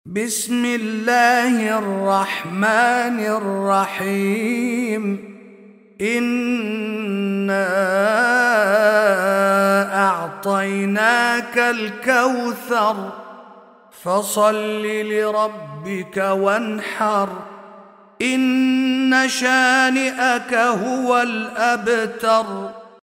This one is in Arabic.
بسم الله الرحمن الرحيم. إنا أعطيناك الكوثر فصل لربك وانحر إن شانئك هو الأبتر.